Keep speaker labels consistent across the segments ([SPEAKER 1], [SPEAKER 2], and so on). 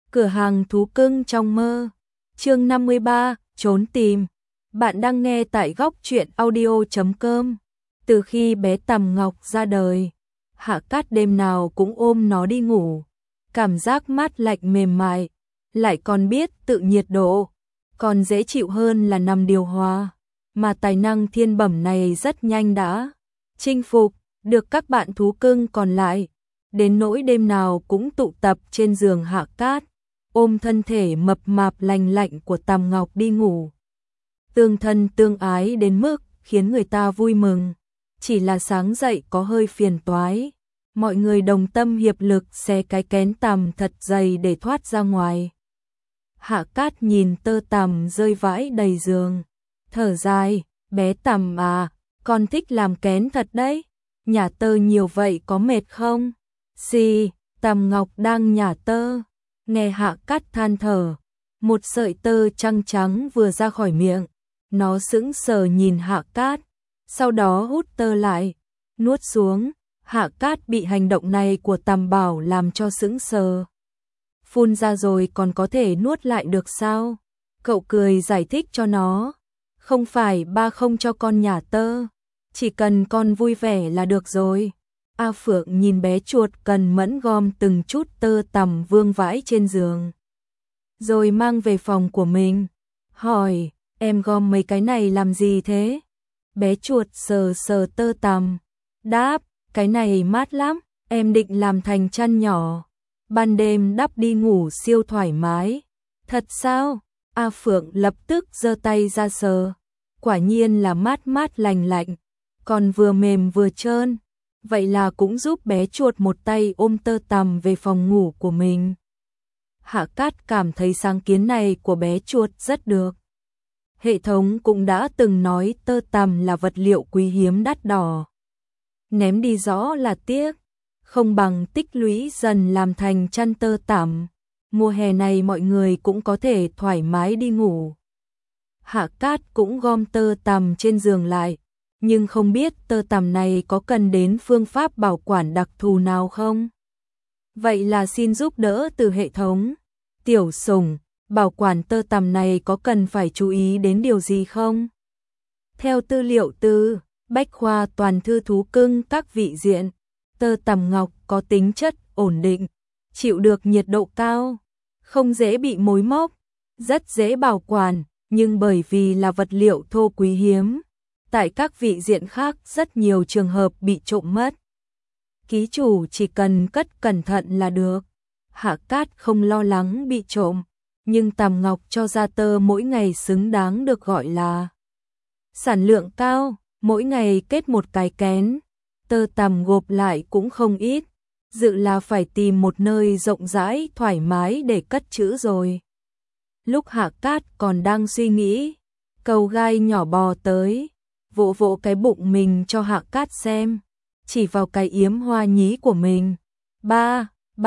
[SPEAKER 1] Cửa hàng thú cưng trong mơ. Chương 53, trốn tìm. Bạn đang nghe tại góc truyện audio.com. Từ khi bé Tằm Ngọc ra đời, Hạ Cát đêm nào cũng ôm nó đi ngủ. Cảm giác mát lạnh mềm mại, lại còn biết tự nhiệt độ, còn dễ chịu hơn là nằm điều hòa. Mà tài năng thiên bẩm này rất nhanh đã chinh phục được các bạn thú cưng còn lại, đến nỗi đêm nào cũng tụ tập trên giường Hạ Cát, ôm thân thể mập mạp lành lạnh của Tằm Ngọc đi ngủ. Tương thân tương ái đến mức khiến người ta vui mừng, chỉ là sáng dậy có hơi phiền toái. Mọi người đồng tâm hiệp lực xé cái kén tằm thật dày để thoát ra ngoài. Hạ Cát nhìn tơ tằm rơi vãi đầy giường, thở dài, bé Tằm à, con thích làm kén thật đấy, nhả tơ nhiều vậy có mệt không? Xì, Tằm Ngọc đang nhả tơ, nghe Hạ Cát than thở, một sợi tơ trắng trắng vừa ra khỏi miệng, nó sững sờ nhìn Hạ Cát, sau đó hút tơ lại, nuốt xuống. Hạ Cát bị hành động này của Tằm Bảo làm cho sững sờ. Phun ra rồi còn có thể nuốt lại được sao? Cậu cười giải thích cho nó. Không phải ba không cho con nhả tơ, chỉ cần con vui vẻ là được rồi. A Phượng nhìn bé chuột cần mẫn gom từng chút tơ tằm vương vãi trên giường, rồi mang về phòng của mình. Hỏi, em gom mấy cái này làm gì thế? Bé chuột sờ sờ tơ tằm, đáp, cái này mát lắm, em định làm thành chăn nhỏ, ban đêm đắp đi ngủ siêu thoải mái. Thật sao? A Phượng lập tức giơ tay ra sờ, quả nhiên là mát mát lành lạnh, còn vừa mềm vừa trơn. Vậy là cũng giúp bé chuột một tay ôm tơ tằm về phòng ngủ của mình. Hạ Cát cảm thấy sáng kiến này của bé chuột rất được. Hệ thống cũng đã từng nói tơ tằm là vật liệu quý hiếm đắt đỏ, ném đi rõ là tiếc, không bằng tích lũy dần làm thành chăn tơ tằm. Mùa hè này mọi người cũng có thể thoải mái đi ngủ. Hạ Cát cũng gom tơ tằm trên giường lại, nhưng không biết tơ tằm này có cần đến phương pháp bảo quản đặc thù nào không? Vậy là xin giúp đỡ từ hệ thống. Tiểu Sủng, bảo quản tơ tằm này có cần phải chú ý đến điều gì không? Theo tư liệu từ Bách khoa toàn thư thú cưng các vị diện, tơ tằm ngọc có tính chất ổn định, chịu được nhiệt độ cao, không dễ bị mối móc, rất dễ bảo quản, nhưng bởi vì là vật liệu thô quý hiếm, tại các vị diện khác rất nhiều trường hợp bị trộm mất. Ký chủ chỉ cần cất cẩn thận là được. Hạ Cát không lo lắng bị trộm, nhưng Tằm Ngọc cho ra tơ mỗi ngày xứng đáng được gọi là sản lượng cao, mỗi ngày kết một cái kén, tơ tằm gộp lại cũng không ít, dự là phải tìm một nơi rộng rãi thoải mái để cất trữ rồi. Lúc Hạ Cát còn đang suy nghĩ, Cầu Gai nhỏ bò tới, vỗ vỗ cái bụng mình cho Hạ Cát xem, chỉ vào cái yếm hoa nhí của mình. Ba,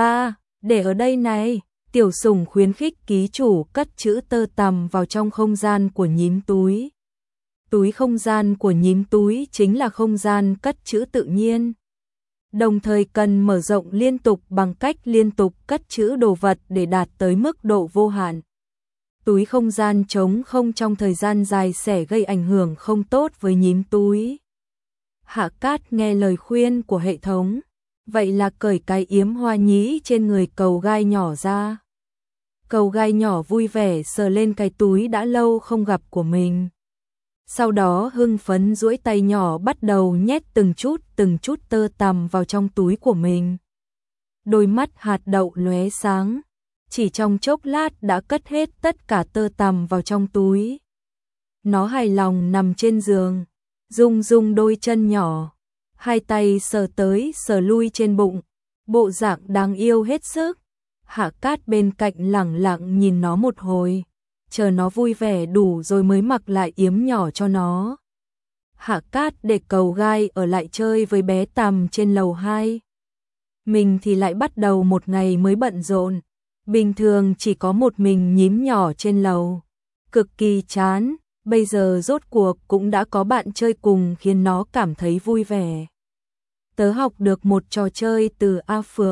[SPEAKER 1] để ở đây này. Tiểu Sủng khuyến khích ký chủ cất trữ tơ tằm vào trong không gian của nhím túi. Túi không gian của nhím túi chính là không gian cất trữ tự nhiên, đồng thời cần mở rộng liên tục bằng cách liên tục cất trữ đồ vật để đạt tới mức độ vô hạn. Túi không gian trống không trong thời gian dài sẽ gây ảnh hưởng không tốt với nhím túi. Hạ Cát nghe lời khuyên của hệ thống, vậy là cởi cái yếm hoa nhí trên người Cầu Gai nhỏ ra. Cầu Gai nhỏ vui vẻ sờ lên cái túi đã lâu không gặp của mình. Sau đó hưng phấn duỗi tay nhỏ bắt đầu nhét từng chút tơ tằm vào trong túi của mình. Đôi mắt hạt đậu lóe sáng, chỉ trong chốc lát đã cất hết tất cả tơ tằm vào trong túi. Nó hài lòng nằm trên giường, rung đôi chân nhỏ, hai tay sờ tới sờ lui trên bụng, bộ dạng đáng yêu hết sức. Hạ Cát bên cạnh lẳng lặng nhìn nó một hồi, chờ nó vui vẻ đủ rồi mới mặc lại yếm nhỏ cho nó. Hạ Cát để Cầu Gai ở lại chơi với bé Tằm trên lầu 2. Mình thì lại bắt đầu một ngày mới bận rộn, bình thường chỉ có một mình nhím nhỏ trên lầu, cực kỳ chán, bây giờ rốt cuộc cũng đã có bạn chơi cùng khiến nó cảm thấy vui vẻ. Tớ học được một trò chơi từ A Phượng,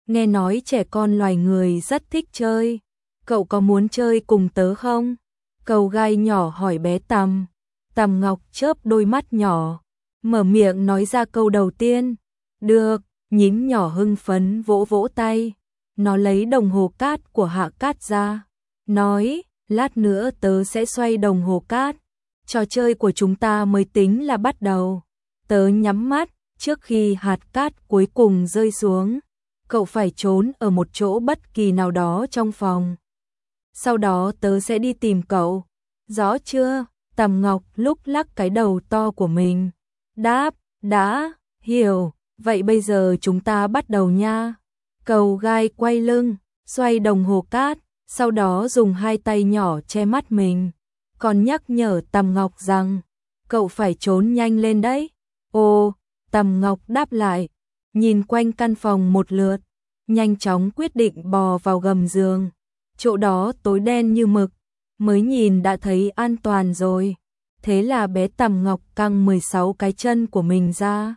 [SPEAKER 1] nghe nói trẻ con loài người rất thích chơi. Cậu có muốn chơi cùng tớ không? Cầu gai nhỏ hỏi bé Tằm. Tằm Ngọc chớp đôi mắt nhỏ, mở miệng nói ra câu đầu tiên. Được, nhím nhỏ hưng phấn vỗ vỗ tay. Nó lấy đồng hồ cát của Hạ Cát ra, nói, lát nữa tớ sẽ xoay đồng hồ cát. Trò chơi của chúng ta mới tính là bắt đầu. Tớ nhắm mắt, trước khi hạt cát cuối cùng rơi xuống, cậu phải trốn ở một chỗ bất kỳ nào đó trong phòng. Sau đó tớ sẽ đi tìm cậu. Rõ chưa? Tằm Ngọc lúc lắc cái đầu to của mình. Đáp, đã, hiểu, vậy bây giờ chúng ta bắt đầu nha. Cầu gai quay lưng, xoay đồng hồ cát, sau đó dùng hai tay nhỏ che mắt mình. Còn nhắc nhở Tằm Ngọc rằng, cậu phải trốn nhanh lên đấy. Ồ, Tằm Ngọc đáp lại, nhìn quanh căn phòng một lượt, nhanh chóng quyết định bò vào gầm giường. Chỗ đó tối đen như mực, mới nhìn đã thấy an toàn rồi. Thế là bé Tằm Ngọc căng 16 cái chân của mình ra,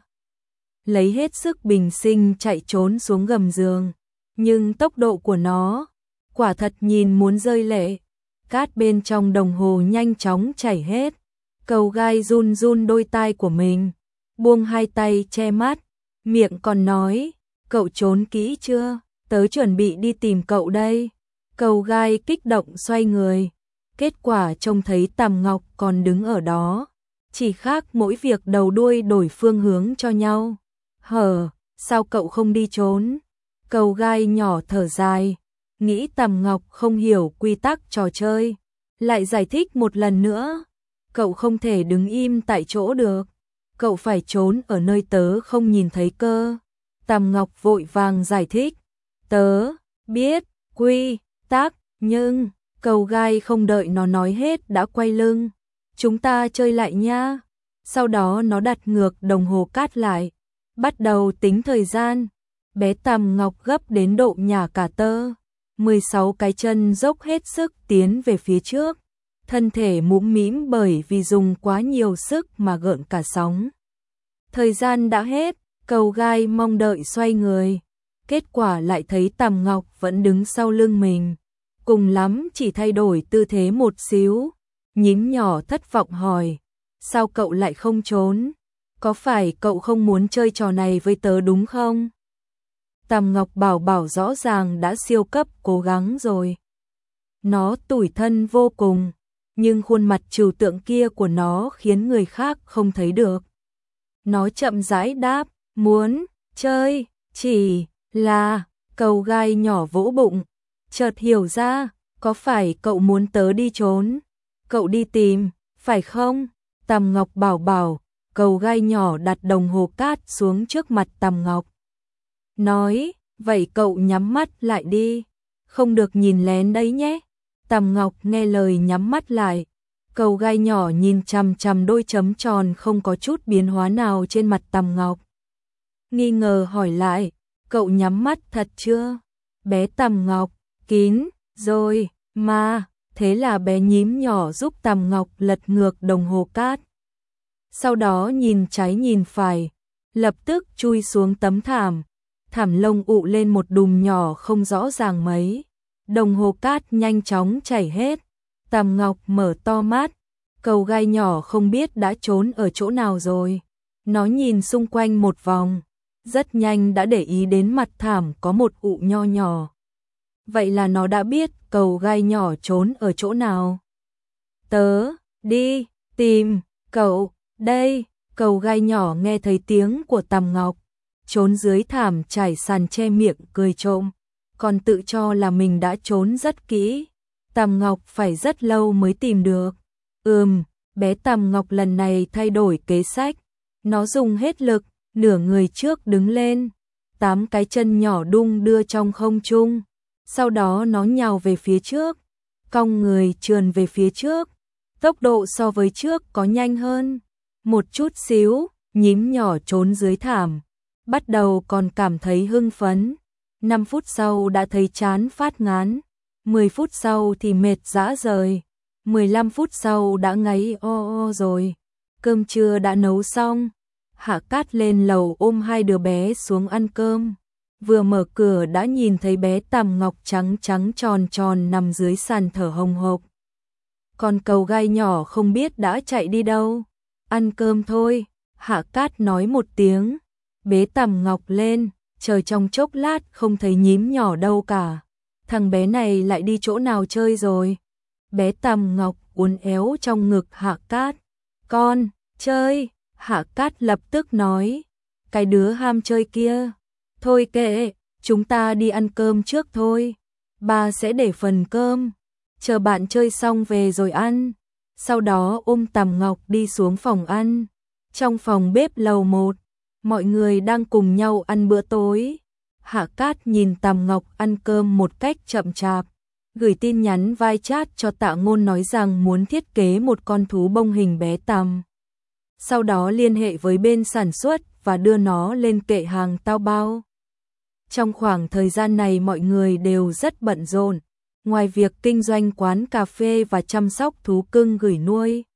[SPEAKER 1] lấy hết sức bình sinh chạy trốn xuống gầm giường. Nhưng tốc độ của nó, quả thật nhìn muốn rơi lệ. Cát bên trong đồng hồ nhanh chóng chảy hết. Cầu gai run run đôi tai của mình, buông hai tay che mắt, miệng còn nói, cậu trốn kỹ chưa? Tớ chuẩn bị đi tìm cậu đây. Cầu gai kích động xoay người, kết quả trông thấy Tằm Ngọc còn đứng ở đó, chỉ khác mỗi việc đầu đuôi đổi phương hướng cho nhau. Hở, sao cậu không đi trốn? Cầu gai nhỏ thở dài, nghĩ Tằm Ngọc không hiểu quy tắc trò chơi, lại giải thích một lần nữa. Cậu không thể đứng im tại chỗ được, cậu phải trốn ở nơi tớ không nhìn thấy cơ. Tằm Ngọc vội vàng giải thích, tớ biết quy tắc, nhưng cầu gai không đợi nó nói hết đã quay lưng. Chúng ta chơi lại nha. Sau đó nó đặt ngược đồng hồ cát lại, bắt đầu tính thời gian. Bé Tằm Ngọc gấp đến độ nhả cả tơ, 16 cái chân dốc hết sức tiến về phía trước, thân thể mũm mĩm bởi vì dùng quá nhiều sức mà gợn cả sóng. Thời gian đã hết, cầu gai mong đợi xoay người, kết quả lại thấy Tằm Ngọc vẫn đứng sau lưng mình, cùng lắm chỉ thay đổi tư thế một xíu. Nhím nhỏ thất vọng hỏi, sao cậu lại không trốn? Có phải cậu không muốn chơi trò này với tớ đúng không? Tằm Ngọc bảo rõ ràng đã siêu cấp cố gắng rồi. Nó tủi thân vô cùng, nhưng khuôn mặt trừu tượng kia của nó khiến người khác không thấy được. Nó chậm rãi đáp, muốn chơi, chỉ là cầu gai nhỏ vỗ bụng, chợt hiểu ra, có phải cậu muốn tớ đi trốn? Cậu đi tìm, phải không? Tằm Ngọc bảo, cầu gai nhỏ đặt đồng hồ cát xuống trước mặt Tằm Ngọc. Nói, vậy cậu nhắm mắt lại đi, không được nhìn lén đấy nhé. Tằm Ngọc nghe lời nhắm mắt lại. Cầu gai nhỏ nhìn chằm chằm đôi chấm tròn không có chút biến hóa nào trên mặt Tằm Ngọc. Nghi ngờ hỏi lại, cậu nhắm mắt thật chưa? Bé Tằm Ngọc, kín rồi mà. Thế là bé nhím nhỏ giúp Tằm Ngọc lật ngược đồng hồ cát. Sau đó nhìn trái nhìn phải, lập tức chui xuống tấm thảm. Thảm lông ụ lên một đùm nhỏ không rõ ràng mấy. Đồng hồ cát nhanh chóng chảy hết. Tằm Ngọc mở to mắt, cầu gai nhỏ không biết đã trốn ở chỗ nào rồi. Nó nhìn xung quanh một vòng, rất nhanh đã để ý đến mặt thảm có một ụ nho nhỏ. Vậy là nó đã biết cầu gai nhỏ trốn ở chỗ nào. Tớ đi tìm cậu đây. Cầu gai nhỏ nghe thấy tiếng của Tằm Ngọc, trốn dưới thảm trải sàn che miệng cười trộm, còn tự cho là mình đã trốn rất kỹ. Tằm Ngọc phải rất lâu mới tìm được. Bé Tằm Ngọc lần này thay đổi kế sách. Nó dùng hết lực, nửa người trước đứng lên, 8 cái chân nhỏ đung đưa trong không trung. Sau đó nó nhào về phía trước, cong người trườn về phía trước. Tốc độ so với trước có nhanh hơn một chút xíu. Nhím nhỏ trốn dưới thảm, bắt đầu còn cảm thấy hưng phấn. 5 phút sau đã thấy chán phát ngán, 10 phút sau thì mệt rã rời, 15 phút sau đã ngáy o rồi. Cơm trưa đã nấu xong, Hạ Cát lên lầu ôm hai đứa bé xuống ăn cơm. vừa mở cửa đã nhìn thấy bé Tằm Ngọc trắng trắng tròn tròn nằm dưới sàn thở hồng hộc. Con cầu gai nhỏ không biết đã chạy đi đâu. Ăn cơm thôi, Hạ Cát nói một tiếng, bế Tằm Ngọc lên, chờ trong chốc lát không thấy nhím nhỏ đâu cả. Thằng bé này lại đi chỗ nào chơi rồi? Bé Tằm Ngọc uốn éo trong ngực Hạ Cát. Con, chơi, Hạ Cát lập tức nói. Cái đứa ham chơi kia. Thôi kệ, chúng ta đi ăn cơm trước thôi. Ba sẽ để phần cơm. Chờ bạn chơi xong về rồi ăn. Sau đó ôm Tằm Ngọc đi xuống phòng ăn. Trong phòng bếp lầu 1, mọi người đang cùng nhau ăn bữa tối. Hạ Cát nhìn Tằm Ngọc ăn cơm một cách chậm chạp, gửi tin nhắn vai chat cho Tạ Ngôn nói rằng muốn thiết kế một con thú bông hình bé Tằm. Sau đó liên hệ với bên sản xuất và đưa nó lên kệ hàng Taobao. Trong khoảng thời gian này mọi người đều rất bận rộn, ngoài việc kinh doanh quán cà phê và chăm sóc thú cưng gửi nuôi.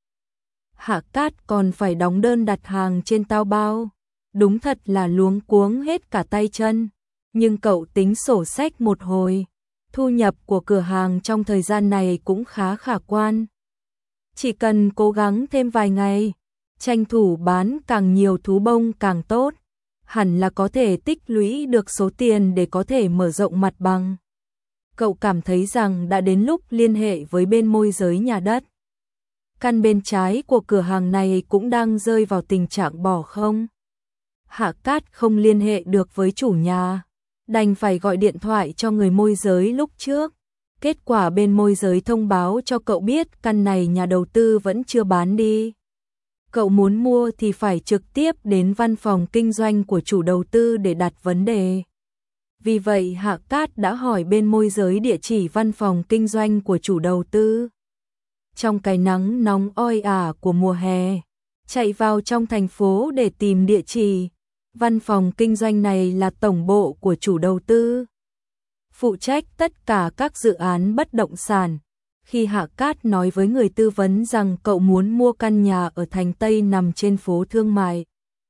[SPEAKER 1] Hạ Cát còn phải đóng đơn đặt hàng trên Taobao. Đúng thật là luống cuống hết cả tay chân. Nhưng cậu tính sổ sách một hồi, thu nhập của cửa hàng trong thời gian này cũng khá khả quan. Chỉ cần cố gắng thêm vài ngày, tranh thủ bán càng nhiều thú bông càng tốt, hẳn là có thể tích lũy được số tiền để có thể mở rộng mặt bằng. Cậu cảm thấy rằng đã đến lúc liên hệ với bên môi giới nhà đất. Căn bên trái của cửa hàng này cũng đang rơi vào tình trạng bỏ không. Hạ Cát không liên hệ được với chủ nhà, đành phải gọi điện thoại cho người môi giới lúc trước. Kết quả bên môi giới thông báo cho cậu biết căn này nhà đầu tư vẫn chưa bán đi. Cậu muốn mua thì phải trực tiếp đến văn phòng kinh doanh của chủ đầu tư để đặt vấn đề. Vì vậy Hạ Cát đã hỏi bên môi giới địa chỉ văn phòng kinh doanh của chủ đầu tư. Trong cái nắng nóng oi ả của mùa hè, chạy vào trong thành phố để tìm địa chỉ. Văn phòng kinh doanh này là tổng bộ của chủ đầu tư, phụ trách tất cả các dự án bất động sản. Khi Hạ Cát nói với người tư vấn rằng cậu muốn mua căn nhà ở thành Tây nằm trên phố thương mại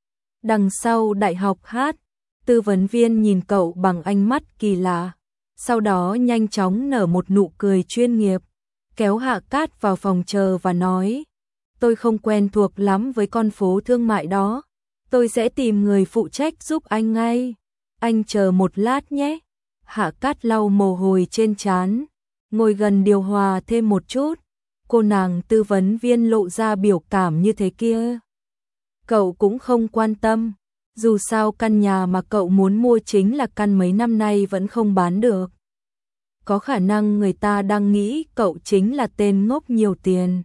[SPEAKER 1] đằng sau Đại học Hát, tư vấn viên nhìn cậu bằng ánh mắt kỳ lạ, sau đó nhanh chóng nở một nụ cười chuyên nghiệp, kéo Hạ Cát vào phòng chờ và nói: tôi không quen thuộc lắm với con phố thương mại đó, tôi sẽ tìm người phụ trách giúp anh ngay. Anh chờ một lát nhé. Hạ Cát lau mồ hôi trên trán, ngồi gần điều hòa thêm một chút. Cô nàng tư vấn viên lộ ra biểu cảm như thế kia. Cậu cũng không quan tâm, dù sao căn nhà mà cậu muốn mua chính là căn mấy năm nay vẫn không bán được. Có khả năng người ta đang nghĩ cậu chính là tên ngốc nhiều tiền.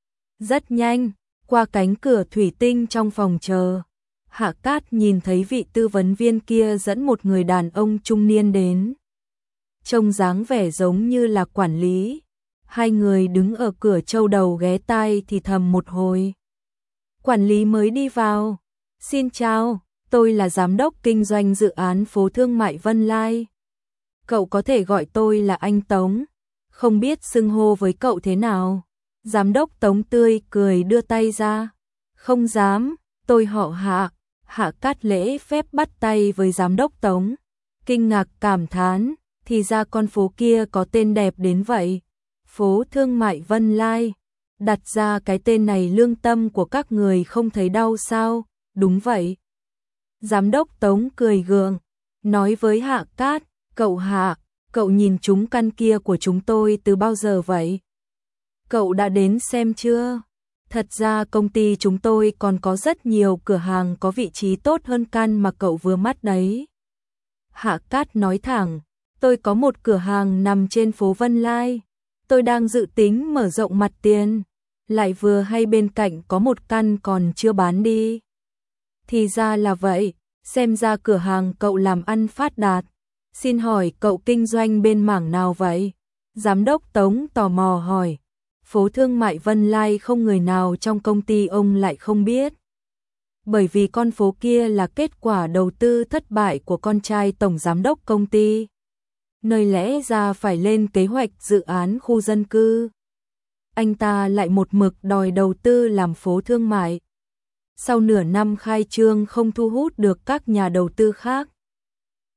[SPEAKER 1] Rất nhanh, qua cánh cửa thủy tinh trong phòng chờ, Hạ Cát nhìn thấy vị tư vấn viên kia dẫn một người đàn ông trung niên đến. Trông dáng vẻ giống như là quản lý. Hai người đứng ở cửa châu đầu ghé tai thì thầm một hồi. Quản lý mới đi vào. Xin chào, tôi là giám đốc kinh doanh dự án phố thương mại Vân Lai. Cậu có thể gọi tôi là anh Tống. Không biết xưng hô với cậu thế nào? Giám đốc Tống tươi cười đưa tay ra. Không dám, tôi họ Hạ. Hạ Cát lễ phép bắt tay với giám đốc Tống. Kinh ngạc cảm thán, thì ra con phố kia có tên đẹp đến vậy. Phố thương mại Vân Lai. Đặt ra cái tên này lương tâm của các người không thấy đau sao? Đúng vậy. Giám đốc Tống cười gượng, nói với Hạ Cát, cậu Hạ, cậu nhìn chúng căn kia của chúng tôi từ bao giờ vậy? Cậu đã đến xem chưa? Thật ra công ty chúng tôi còn có rất nhiều cửa hàng có vị trí tốt hơn căn mà cậu vừa mắt đấy. Hạ Cát nói thẳng, tôi có một cửa hàng nằm trên phố Vân Lai. Tôi đang dự tính mở rộng mặt tiền. Lại vừa hay bên cạnh có một căn còn chưa bán đi. Thì ra là vậy, xem ra cửa hàng cậu làm ăn phát đạt. Xin hỏi cậu kinh doanh bên mảng nào vậy? Giám đốc Tống tò mò hỏi. Phố thương mại Vân Lai không người nào trong công ty ông lại không biết. Bởi vì con phố kia là kết quả đầu tư thất bại của con trai tổng giám đốc công ty. Nơi lẽ ra phải lên kế hoạch dự án khu dân cư. Anh ta lại một mực đòi đầu tư làm phố thương mại. Sau nửa năm khai trương không thu hút được các nhà đầu tư khác.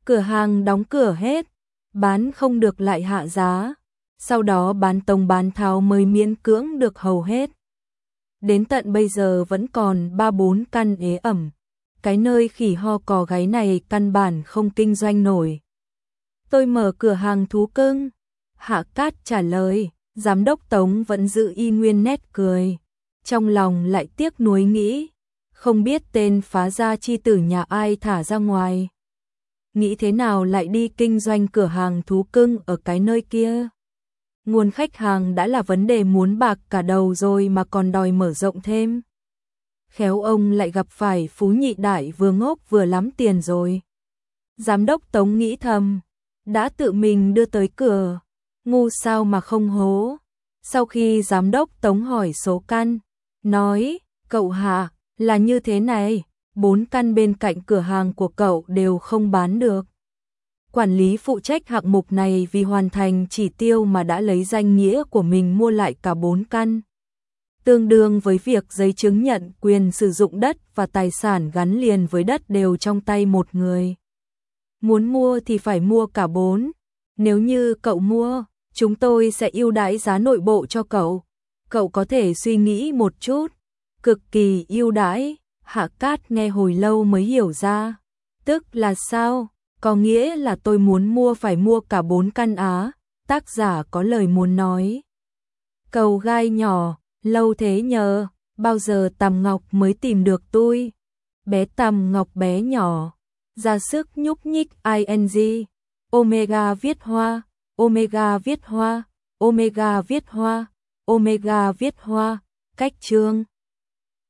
[SPEAKER 1] Cửa hàng đóng cửa hết, bán không được lại hạ giá, sau đó bán tông bán tháo mới miễn cưỡng được hầu hết. Đến tận bây giờ vẫn còn 3-4 căn ế ẩm, cái nơi khỉ ho cò gáy này căn bản không kinh doanh nổi. Tôi mở cửa hàng thú cưng. Hạ Cát trả lời, giám đốc Tống vẫn giữ y nguyên nét cười. Trong lòng lại tiếc nuối nghĩ, không biết tên phá gia chi tử nhà ai thả ra ngoài. Nghĩ thế nào lại đi kinh doanh cửa hàng thú cưng ở cái nơi kia. Nguồn khách hàng đã là vấn đề muốn bạc cả đầu rồi mà còn đòi mở rộng thêm. Khéo ông lại gặp phải phú nhị đại vừa ngốc vừa lắm tiền rồi. Giám đốc Tống nghĩ thầm, đã tự mình đưa tới cửa, ngu sao mà không hố. Sau khi giám đốc Tống hỏi số căn, nói, cậu Hạ, là như thế này, 4 căn bên cạnh cửa hàng của cậu đều không bán được. Quản lý phụ trách hạng mục này vì hoàn thành chỉ tiêu mà đã lấy danh nghĩa của mình mua lại cả 4 căn. Tương đương với việc giấy chứng nhận quyền sử dụng đất và tài sản gắn liền với đất đều trong tay một người. Muốn mua thì phải mua cả 4. Nếu như cậu mua, chúng tôi sẽ ưu đãi giá nội bộ cho cậu. Cậu có thể suy nghĩ một chút. Cực kỳ ưu đãi. Hạ Cát nghe hồi lâu mới hiểu ra. Tức là sao? Có nghĩa là tôi muốn mua phải mua cả 4 căn á. Tác giả có lời muốn nói. Cầu gai nhỏ, lâu thế nhờ, bao giờ Tằm Ngọc mới tìm được tôi? Bé Tằm Ngọc bé nhỏ, ra sức nhúc nhích ing, Omega viết hoa, Omega viết hoa, Omega viết hoa, Omega viết hoa, cách chương.